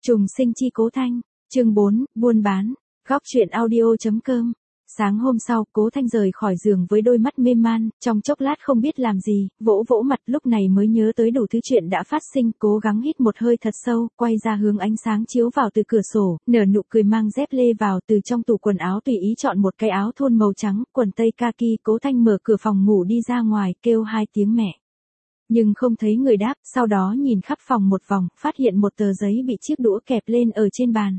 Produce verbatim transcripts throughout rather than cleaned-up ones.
Trùng sinh chi Cố Thanh, chương bốn, buôn bán, góc truyện audio.com. Sáng hôm sau, Cố Thanh rời khỏi giường với đôi mắt mê man, trong chốc lát không biết làm gì, vỗ vỗ mặt lúc này mới nhớ tới đủ thứ chuyện đã phát sinh, cố gắng hít một hơi thật sâu, quay ra hướng ánh sáng chiếu vào từ cửa sổ, nở nụ cười mang dép lê vào từ trong tủ quần áo tùy ý chọn một cái áo thun màu trắng, quần tây kaki, Cố Thanh mở cửa phòng ngủ đi ra ngoài, kêu hai tiếng mẹ. Nhưng không thấy người đáp, sau đó nhìn khắp phòng một vòng, phát hiện một tờ giấy bị chiếc đũa kẹp lên ở trên bàn.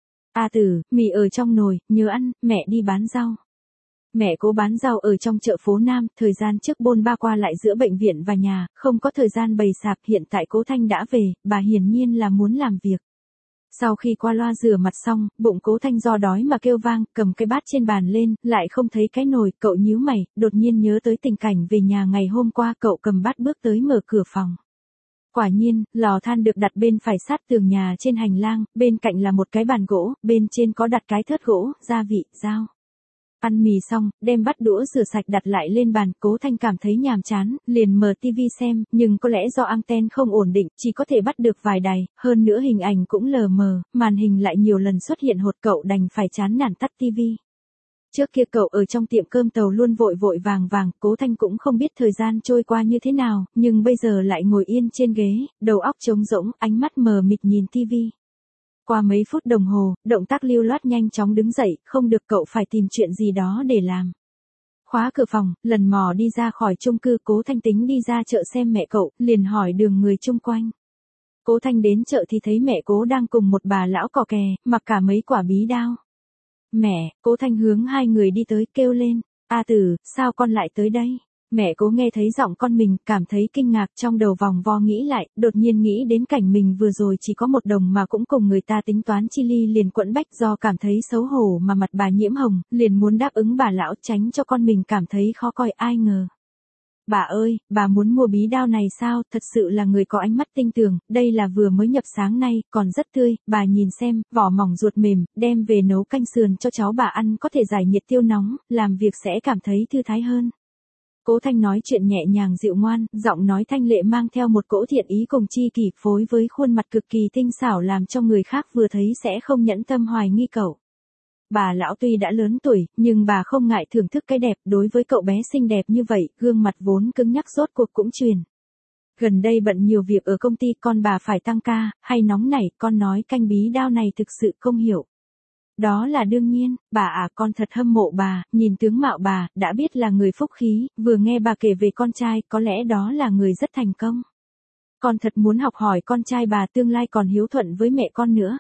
A Tử, mì ở trong nồi, nhớ ăn, mẹ đi bán rau. Mẹ Cố bán rau ở trong chợ phố Nam, thời gian trước bôn ba qua lại giữa bệnh viện và nhà, không có thời gian bày sạp, hiện tại Cố Thanh đã về, bà hiển nhiên là muốn làm việc. Sau khi qua loa rửa mặt xong, bụng Cố Thanh do đói mà kêu vang, cầm cái bát trên bàn lên, lại không thấy cái nồi, cậu nhíu mày, đột nhiên nhớ tới tình cảnh về nhà ngày hôm qua, cậu cầm bát bước tới mở cửa phòng. Quả nhiên, lò than được đặt bên phải sát tường nhà trên hành lang, bên cạnh là một cái bàn gỗ, bên trên có đặt cái thớt gỗ, gia vị, dao. Ăn mì xong, đem bát đũa rửa sạch đặt lại lên bàn, Cố Thanh cảm thấy nhàm chán, liền mở tivi xem, nhưng có lẽ do anten không ổn định, chỉ có thể bắt được vài đài, hơn nữa hình ảnh cũng lờ mờ, màn hình lại nhiều lần xuất hiện hột, cậu đành phải chán nản tắt tivi. Trước kia cậu ở trong tiệm cơm tàu luôn vội vội vàng vàng, Cố Thanh cũng không biết thời gian trôi qua như thế nào, nhưng bây giờ lại ngồi yên trên ghế, đầu óc trống rỗng, ánh mắt mờ mịt nhìn tivi. Qua mấy phút đồng hồ, động tác lưu loát nhanh chóng đứng dậy, không được, cậu phải tìm chuyện gì đó để làm. Khóa cửa phòng, lần mò đi ra khỏi chung cư, Cố Thanh tính đi ra chợ xem mẹ cậu, liền hỏi đường người chung quanh. Cố Thanh đến chợ thì thấy mẹ Cố đang cùng một bà lão cò kè, mặc cả mấy quả bí đao. Mẹ, Cố Thanh hướng hai người đi tới, kêu lên, A Tử, sao con lại tới đây? Mẹ Cố nghe thấy giọng con mình, cảm thấy kinh ngạc, trong đầu vòng vo nghĩ lại, đột nhiên nghĩ đến cảnh mình vừa rồi chỉ có một đồng mà cũng cùng người ta tính toán chi ly, liền quẫn bách, do cảm thấy xấu hổ mà mặt bà nhiễm hồng, liền muốn đáp ứng bà lão tránh cho con mình cảm thấy khó coi, ai ngờ. Bà ơi, bà muốn mua bí đao này sao, thật sự là người có ánh mắt tinh tường, đây là vừa mới nhập sáng nay, còn rất tươi, bà nhìn xem, vỏ mỏng ruột mềm, đem về nấu canh sườn cho cháu bà ăn, có thể giải nhiệt tiêu nóng, làm việc sẽ cảm thấy thư thái hơn. Cố Thanh nói chuyện nhẹ nhàng dịu ngoan, giọng nói thanh lệ mang theo một cỗ thiện ý cùng chi kỷ, phối với khuôn mặt cực kỳ tinh xảo làm cho người khác vừa thấy sẽ không nhẫn tâm hoài nghi cậu. Bà lão tuy đã lớn tuổi, nhưng bà không ngại thưởng thức cái đẹp, đối với cậu bé xinh đẹp như vậy, gương mặt vốn cứng nhắc rốt cuộc cũng truyền. Gần đây bận nhiều việc ở công ty, con bà phải tăng ca, hay nóng nảy, con nói canh bí đao này thực sự không hiểu. Đó là đương nhiên, bà à, con thật hâm mộ bà, nhìn tướng mạo bà, đã biết là người phúc khí, vừa nghe bà kể về con trai, có lẽ đó là người rất thành công. Con thật muốn học hỏi con trai bà, tương lai còn hiếu thuận với mẹ con nữa.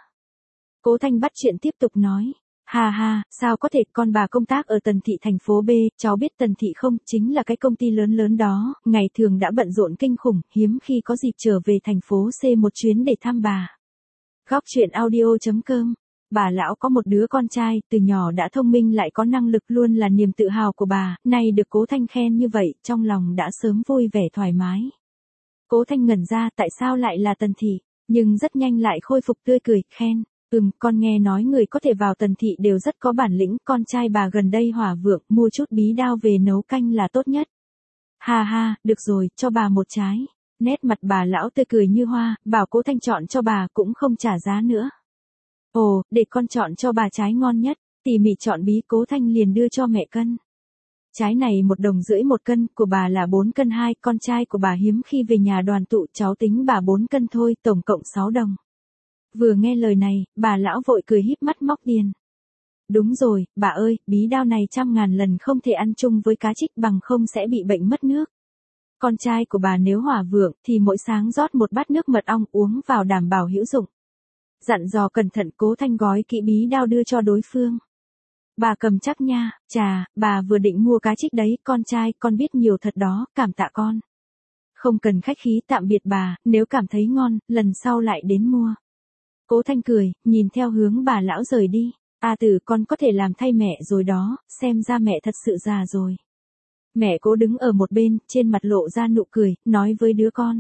Cố Thanh bắt chuyện tiếp tục nói. Ha ha, sao có thể, con bà công tác ở Tần Thị thành phố B, cháu biết Tần Thị không, chính là cái công ty lớn lớn đó, ngày thường đã bận rộn kinh khủng, hiếm khi có dịp trở về thành phố C một chuyến để thăm bà. Góc truyện audio.com. Bà lão có một đứa con trai, từ nhỏ đã thông minh lại có năng lực, luôn là niềm tự hào của bà, nay được Cố Thanh khen như vậy, trong lòng đã sớm vui vẻ thoải mái. Cố Thanh ngẩn ra, tại sao lại là Tần Thị, nhưng rất nhanh lại khôi phục tươi cười, khen. Ừm, con nghe nói người có thể vào Tần Thị đều rất có bản lĩnh, con trai bà gần đây hỏa vượng, mua chút bí đao về nấu canh là tốt nhất. Ha ha, được rồi, cho bà một trái. Nét mặt bà lão tươi cười như hoa, bảo Cố Thanh chọn cho bà, cũng không trả giá nữa. Ồ, để con chọn cho bà trái ngon nhất, tỉ mỉ chọn bí, Cố Thanh liền đưa cho mẹ cân. Trái này một đồng rưỡi một cân, của bà là bốn cân hai, con trai của bà hiếm khi về nhà đoàn tụ, cháu tính bà bốn cân thôi, tổng cộng sáu đồng. Vừa nghe lời này, bà lão vội cười híp mắt móc tiền. Đúng rồi, bà ơi, bí đao này trăm ngàn lần không thể ăn chung với cá trích, bằng không sẽ bị bệnh mất nước. Con trai của bà nếu hỏa vượng, thì mỗi sáng rót một bát nước mật ong uống vào đảm bảo hữu dụng. Dặn dò cẩn thận, Cố Thanh gói kỹ bí đao đưa cho đối phương. Bà cầm chắc nha, chà, bà vừa định mua cá trích đấy, con trai, con biết nhiều thật đó, cảm tạ con. Không cần khách khí, tạm biệt bà, nếu cảm thấy ngon, lần sau lại đến mua. Cố Thanh cười, nhìn theo hướng bà lão rời đi. A Tử, con có thể làm thay mẹ rồi đó, xem ra mẹ thật sự già rồi. Mẹ Cố đứng ở một bên, trên mặt lộ ra nụ cười, nói với đứa con.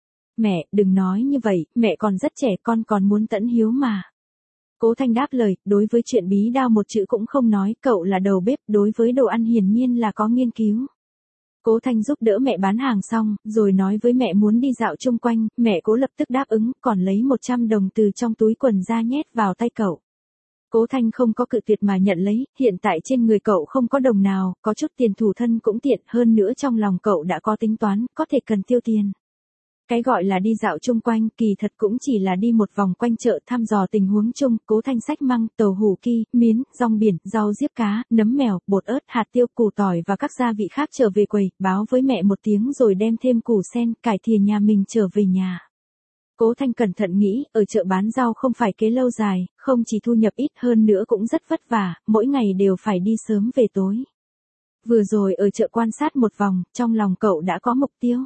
Mẹ, đừng nói như vậy, mẹ còn rất trẻ, con còn muốn tẫn hiếu mà. Cố Thanh đáp lời, đối với chuyện bí đao một chữ cũng không nói, cậu là đầu bếp, đối với đồ ăn hiển nhiên là có nghiên cứu. Cố Thanh giúp đỡ mẹ bán hàng xong, rồi nói với mẹ muốn đi dạo chung quanh, mẹ Cố lập tức đáp ứng, còn lấy một trăm đồng từ trong túi quần ra nhét vào tay cậu. Cố Thanh không có cự tuyệt mà nhận lấy, hiện tại trên người cậu không có đồng nào, có chút tiền thủ thân cũng tiện, hơn nữa trong lòng cậu đã có tính toán, có thể cần tiêu tiền. Cái gọi là đi dạo chung quanh, kỳ thật cũng chỉ là đi một vòng quanh chợ thăm dò tình huống chung, Cố Thanh xách măng, tàu hủ ki, miến, rong biển, rau diếp cá, nấm mèo, bột ớt, hạt tiêu, củ tỏi và các gia vị khác trở về quầy, báo với mẹ một tiếng rồi đem thêm củ sen, cải thìa nhà mình trở về nhà. Cố Thanh cẩn thận nghĩ, ở chợ bán rau không phải kế lâu dài, không chỉ thu nhập ít hơn nữa cũng rất vất vả, mỗi ngày đều phải đi sớm về tối. Vừa rồi ở chợ quan sát một vòng, trong lòng cậu đã có mục tiêu.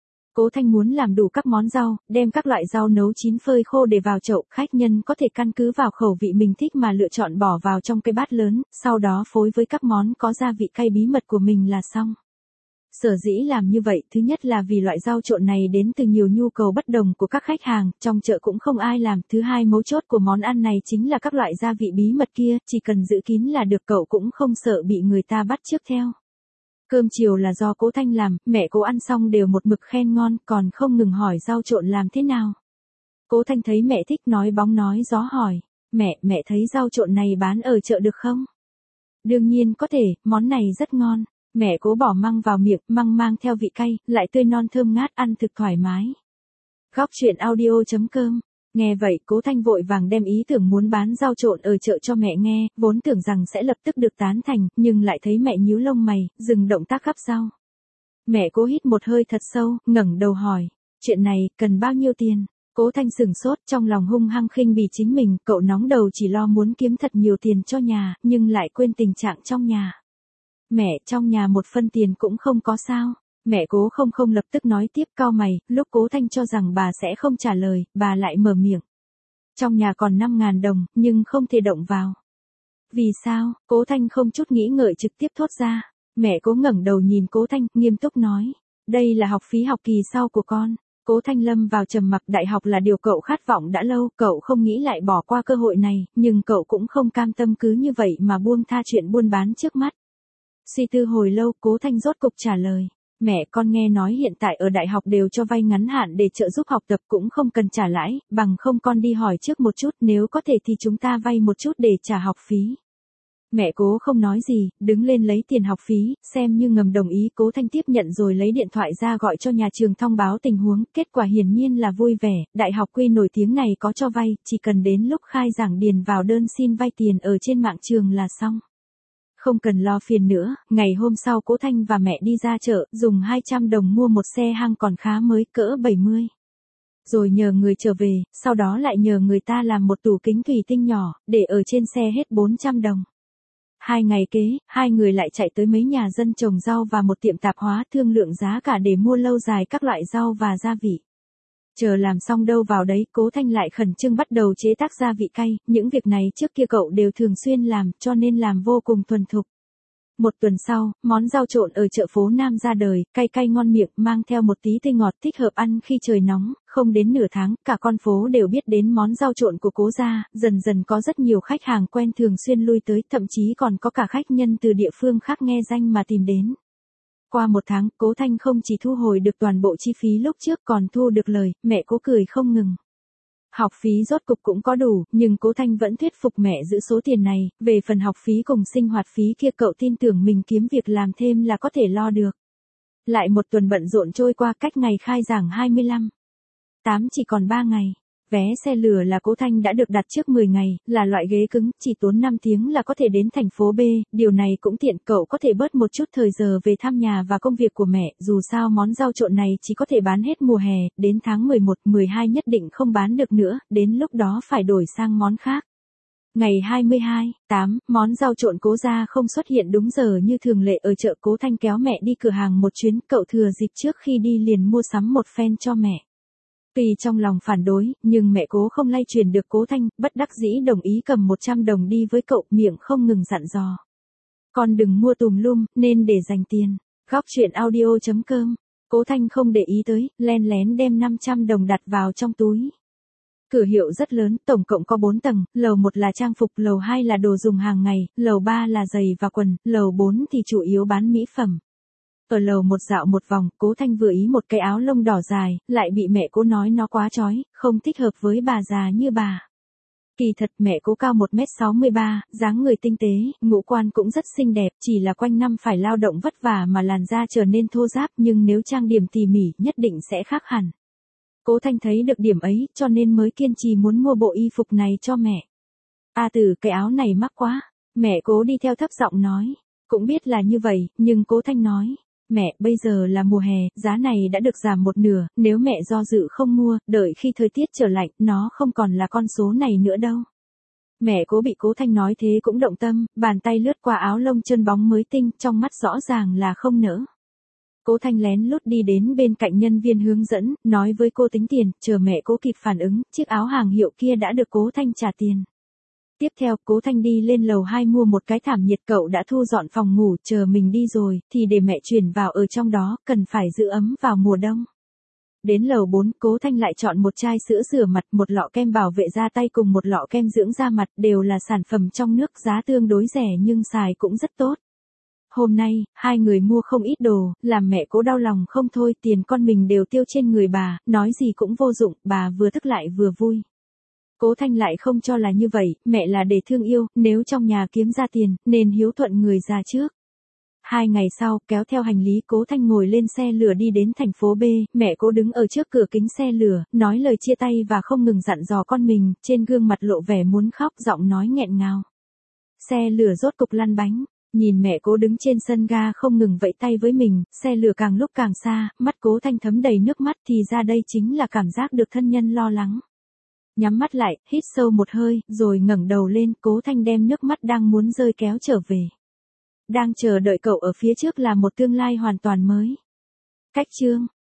Cố Thanh muốn làm đủ các món rau, đem các loại rau nấu chín phơi khô để vào chậu, khách nhân có thể căn cứ vào khẩu vị mình thích mà lựa chọn bỏ vào trong cái bát lớn, sau đó phối với các món có gia vị cay bí mật của mình là xong. Sở dĩ làm như vậy, thứ nhất là vì loại rau trộn này đến từ nhiều nhu cầu bất đồng của các khách hàng, trong chợ cũng không ai làm, thứ hai mấu chốt của món ăn này chính là các loại gia vị bí mật kia, chỉ cần giữ kín là được, cậu cũng không sợ bị người ta bắt chước theo. Cơm chiều là do Cố Thanh làm, mẹ Cố ăn xong đều một mực khen ngon, còn không ngừng hỏi rau trộn làm thế nào. Cố Thanh thấy mẹ thích nói bóng nói gió hỏi, mẹ, mẹ thấy rau trộn này bán ở chợ được không? Đương nhiên có thể, món này rất ngon. Mẹ Cố bỏ măng vào miệng, măng mang theo vị cay, lại tươi non thơm ngát, ăn thực thoải mái. Góc truyện audio chấm com. Nghe vậy, Cố Thanh vội vàng đem ý tưởng muốn bán rau trộn ở chợ cho mẹ nghe, vốn tưởng rằng sẽ lập tức được tán thành, nhưng lại thấy mẹ nhíu lông mày, dừng động tác gắp rau. Mẹ Cố hít một hơi thật sâu, ngẩng đầu hỏi, chuyện này, cần bao nhiêu tiền? Cố Thanh sừng sốt, trong lòng hung hăng khinh bỉ chính mình, cậu nóng đầu chỉ lo muốn kiếm thật nhiều tiền cho nhà, nhưng lại quên tình trạng trong nhà. Mẹ, trong nhà một phân tiền cũng không có sao. Mẹ Cố không không lập tức nói tiếp, cau mày, lúc Cố Thanh cho rằng bà sẽ không trả lời, bà lại mở miệng. Trong nhà còn năm ngàn đồng, nhưng không thể động vào. Vì sao? Cố Thanh không chút nghĩ ngợi trực tiếp thốt ra. Mẹ Cố ngẩng đầu nhìn Cố Thanh, nghiêm túc nói. Đây là học phí học kỳ sau của con. Cố Thanh lâm vào trầm mặc, đại học là điều cậu khát vọng đã lâu, cậu không nghĩ lại bỏ qua cơ hội này, nhưng cậu cũng không cam tâm cứ như vậy mà buông tha chuyện buôn bán trước mắt. Suy tư hồi lâu, Cố Thanh rốt cục trả lời. Mẹ, con nghe nói hiện tại ở đại học đều cho vay ngắn hạn để trợ giúp học tập, cũng không cần trả lãi, bằng không con đi hỏi trước một chút, nếu có thể thì chúng ta vay một chút để trả học phí. Mẹ Cố không nói gì, đứng lên lấy tiền học phí, xem như ngầm đồng ý. Cố Thanh tiếp nhận rồi lấy điện thoại ra gọi cho nhà trường thông báo tình huống, kết quả hiển nhiên là vui vẻ, đại học quy nổi tiếng này có cho vay, chỉ cần đến lúc khai giảng điền vào đơn xin vay tiền ở trên mạng trường là xong. Không cần lo phiền nữa, ngày hôm sau Cố Thanh và mẹ đi ra chợ, dùng hai trăm đồng mua một xe hang còn khá mới, cỡ bảy mươi. Rồi nhờ người trở về, sau đó lại nhờ người ta làm một tủ kính thủy tinh nhỏ, để ở trên xe hết bốn trăm đồng. Hai ngày kế, hai người lại chạy tới mấy nhà dân trồng rau và một tiệm tạp hóa thương lượng giá cả để mua lâu dài các loại rau và gia vị. Chờ làm xong đâu vào đấy, Cố Thanh lại khẩn trương bắt đầu chế tác gia vị cay, những việc này trước kia cậu đều thường xuyên làm, cho nên làm vô cùng thuần thục. Một tuần sau, món rau trộn ở chợ phố Nam ra đời, cay cay ngon miệng, mang theo một tí tươi ngọt thích hợp ăn khi trời nóng, không đến nửa tháng, cả con phố đều biết đến món rau trộn của Cố gia, dần dần có rất nhiều khách hàng quen thường xuyên lui tới, thậm chí còn có cả khách nhân từ địa phương khác nghe danh mà tìm đến. Qua một tháng, Cố Thanh không chỉ thu hồi được toàn bộ chi phí lúc trước còn thu được lời, mẹ Cố cười không ngừng. Học phí rốt cục cũng có đủ, nhưng Cố Thanh vẫn thuyết phục mẹ giữ số tiền này, về phần học phí cùng sinh hoạt phí kia cậu tin tưởng mình kiếm việc làm thêm là có thể lo được. Lại một tuần bận rộn trôi qua, cách ngày khai giảng hai mươi lăm tám chỉ còn ba ngày. Vé xe lửa là Cố Thanh đã được đặt trước mười ngày, là loại ghế cứng, chỉ tốn năm tiếng là có thể đến thành phố B, điều này cũng tiện cậu có thể bớt một chút thời giờ về thăm nhà và công việc của mẹ, dù sao món rau trộn này chỉ có thể bán hết mùa hè, đến tháng mười một, mười hai nhất định không bán được nữa, đến lúc đó phải đổi sang món khác. Ngày hai mươi hai, tám, món rau trộn Cố gia không xuất hiện đúng giờ như thường lệ ở chợ. Cố Thanh kéo mẹ đi cửa hàng một chuyến, cậu thừa dịp trước khi đi liền mua sắm một phen cho mẹ. Tuy trong lòng phản đối, nhưng mẹ Cố không lay truyền được Cố Thanh, bất đắc dĩ đồng ý cầm một trăm đồng đi với cậu, miệng không ngừng dặn dò. Con đừng mua tùm lum, nên để dành tiền. Góc truyện audio chấm com. Cố Thanh không để ý tới, len lén đem năm trăm đồng đặt vào trong túi. Cửa hiệu rất lớn, tổng cộng có bốn tầng, lầu một là trang phục, lầu hai là đồ dùng hàng ngày, lầu ba là giày và quần, lầu bốn thì chủ yếu bán mỹ phẩm. Ở lầu một dạo một vòng, Cố Thanh vừa ý một cái áo lông đỏ dài, lại bị mẹ Cố nói nó quá chói, không thích hợp với bà già như bà. Kỳ thật mẹ Cố cao một mét sáu mươi ba, dáng người tinh tế, ngũ quan cũng rất xinh đẹp, chỉ là quanh năm phải lao động vất vả mà làn da trở nên thô ráp, nhưng nếu trang điểm tỉ mỉ nhất định sẽ khác hẳn. Cố Thanh thấy được điểm ấy, cho nên mới kiên trì muốn mua bộ y phục này cho mẹ. A Tử, cái áo này mắc quá. Mẹ Cố đi theo thấp giọng nói. Cũng biết là như vậy, nhưng Cố Thanh nói. Mẹ, bây giờ là mùa hè, giá này đã được giảm một nửa, nếu mẹ do dự không mua, đợi khi thời tiết trở lạnh, nó không còn là con số này nữa đâu. Mẹ Cố bị Cố Thanh nói thế cũng động tâm, bàn tay lướt qua áo lông trơn bóng mới tinh, trong mắt rõ ràng là không nỡ. Cố Thanh lén lút đi đến bên cạnh nhân viên hướng dẫn, nói với cô tính tiền, chờ mẹ Cố kịp phản ứng, chiếc áo hàng hiệu kia đã được Cố Thanh trả tiền. Tiếp theo, Cố Thanh đi lên lầu hai mua một cái thảm nhiệt, cậu đã thu dọn phòng ngủ, chờ mình đi rồi, thì để mẹ chuyển vào ở trong đó, cần phải giữ ấm vào mùa đông. Đến lầu bốn, Cố Thanh lại chọn một chai sữa rửa mặt, một lọ kem bảo vệ da tay cùng một lọ kem dưỡng da mặt, đều là sản phẩm trong nước, giá tương đối rẻ nhưng xài cũng rất tốt. Hôm nay, hai người mua không ít đồ, làm mẹ Cố đau lòng không thôi, tiền con mình đều tiêu trên người bà, nói gì cũng vô dụng, bà vừa tức lại vừa vui. Cố Thanh lại không cho là như vậy, mẹ là để thương yêu, nếu trong nhà kiếm ra tiền, nên hiếu thuận người già trước. Hai ngày sau, kéo theo hành lý, Cố Thanh ngồi lên xe lửa đi đến thành phố B, mẹ Cố đứng ở trước cửa kính xe lửa, nói lời chia tay và không ngừng dặn dò con mình, trên gương mặt lộ vẻ muốn khóc, giọng nói nghẹn ngào. Xe lửa rốt cục lăn bánh, nhìn mẹ Cố đứng trên sân ga không ngừng vẫy tay với mình, xe lửa càng lúc càng xa, mắt Cố Thanh thấm đầy nước mắt, thì ra đây chính là cảm giác được thân nhân lo lắng. Nhắm mắt lại, hít sâu một hơi, rồi ngẩng đầu lên, Cố Thanh đem nước mắt đang muốn rơi kéo trở về. Đang chờ đợi cậu ở phía trước là một tương lai hoàn toàn mới. Cách chương